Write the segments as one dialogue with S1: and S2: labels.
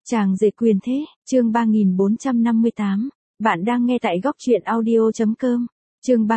S1: Chàng rể quyền thế, chương 3458. Bạn đang nghe tại góc truyện audio.com. Chương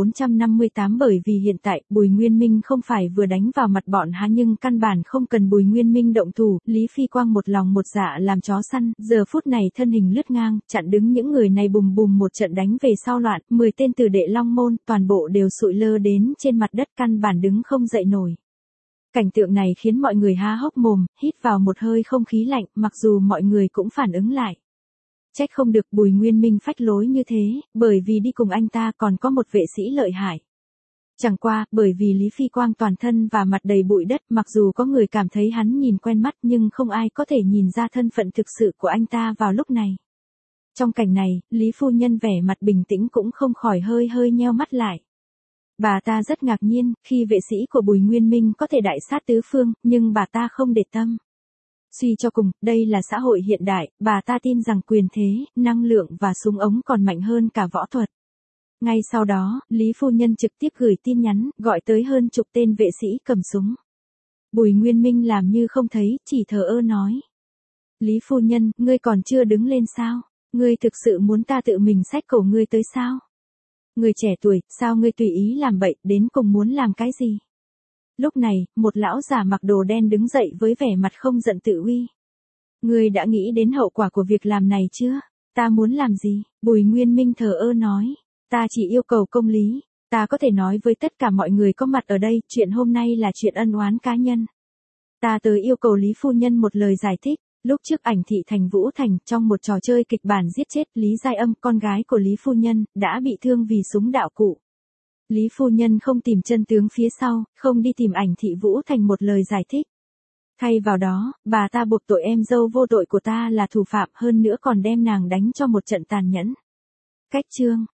S1: 3458. Bởi vì hiện tại, Bùi Nguyên Minh không phải vừa đánh vào mặt bọn hắn nhưng căn bản không cần Bùi Nguyên Minh động thủ, Lý Phi Quang một lòng một dạ làm chó săn, giờ phút này thân hình lướt ngang, chặn đứng những người này bùm bùm một trận đánh về sau loạn, 10 tên tử đệ Long Môn, toàn bộ đều sụi lơ đến trên mặt đất căn bản đứng không dậy nổi. Cảnh tượng này khiến mọi người há hốc mồm, hít vào một hơi không khí lạnh, mặc dù mọi người cũng phản ứng lại. Trách không được Bùi Nguyên Minh phách lối như thế, bởi vì đi cùng anh ta còn có một vệ sĩ lợi hại. Chẳng qua, bởi vì Lý Phi Quang toàn thân và mặt đầy bụi đất, mặc dù có người cảm thấy hắn nhìn quen mắt nhưng không ai có thể nhìn ra thân phận thực sự của anh ta vào lúc này. Trong cảnh này, Lý Phu Nhân vẻ mặt bình tĩnh cũng không khỏi hơi nheo mắt lại. Bà ta rất ngạc nhiên, khi vệ sĩ của Bùi Nguyên Minh có thể đại sát tứ phương, nhưng bà ta không để tâm. Suy cho cùng, đây là xã hội hiện đại, bà ta tin rằng quyền thế, năng lượng và súng ống còn mạnh hơn cả võ thuật. Ngay sau đó, Lý Phu Nhân trực tiếp gửi tin nhắn, gọi tới hơn chục tên vệ sĩ cầm súng. Bùi Nguyên Minh làm như không thấy, chỉ thờ ơ nói. Lý Phu Nhân, ngươi còn chưa đứng lên sao? Ngươi thực sự muốn ta tự mình xách cổ ngươi tới sao? Người trẻ tuổi, sao ngươi tùy ý làm bậy, đến cùng muốn làm cái gì? Lúc này, một lão già mặc đồ đen đứng dậy với vẻ mặt không giận tự uy. Ngươi đã nghĩ đến hậu quả của việc làm này chưa? Ta muốn làm gì? Bùi Nguyên Minh thờ ơ nói. Ta chỉ yêu cầu công lý. Ta có thể nói với tất cả mọi người có mặt ở đây, chuyện hôm nay là chuyện ân oán cá nhân. Ta tới yêu cầu Lý Phu Nhân một lời giải thích. Lúc trước Ảnh Thị Thành Vũ Thành, trong một trò chơi kịch bản giết chết Lý Giai Âm, con gái của Lý Phu Nhân, đã bị thương vì súng đạo cụ. Lý Phu Nhân không tìm chân tướng phía sau, không đi tìm Ảnh Thị Vũ Thành một lời giải thích. Thay vào đó, bà ta buộc tội em dâu vô tội của ta là thủ phạm, hơn nữa còn đem nàng đánh cho một trận tàn nhẫn. Cách chương.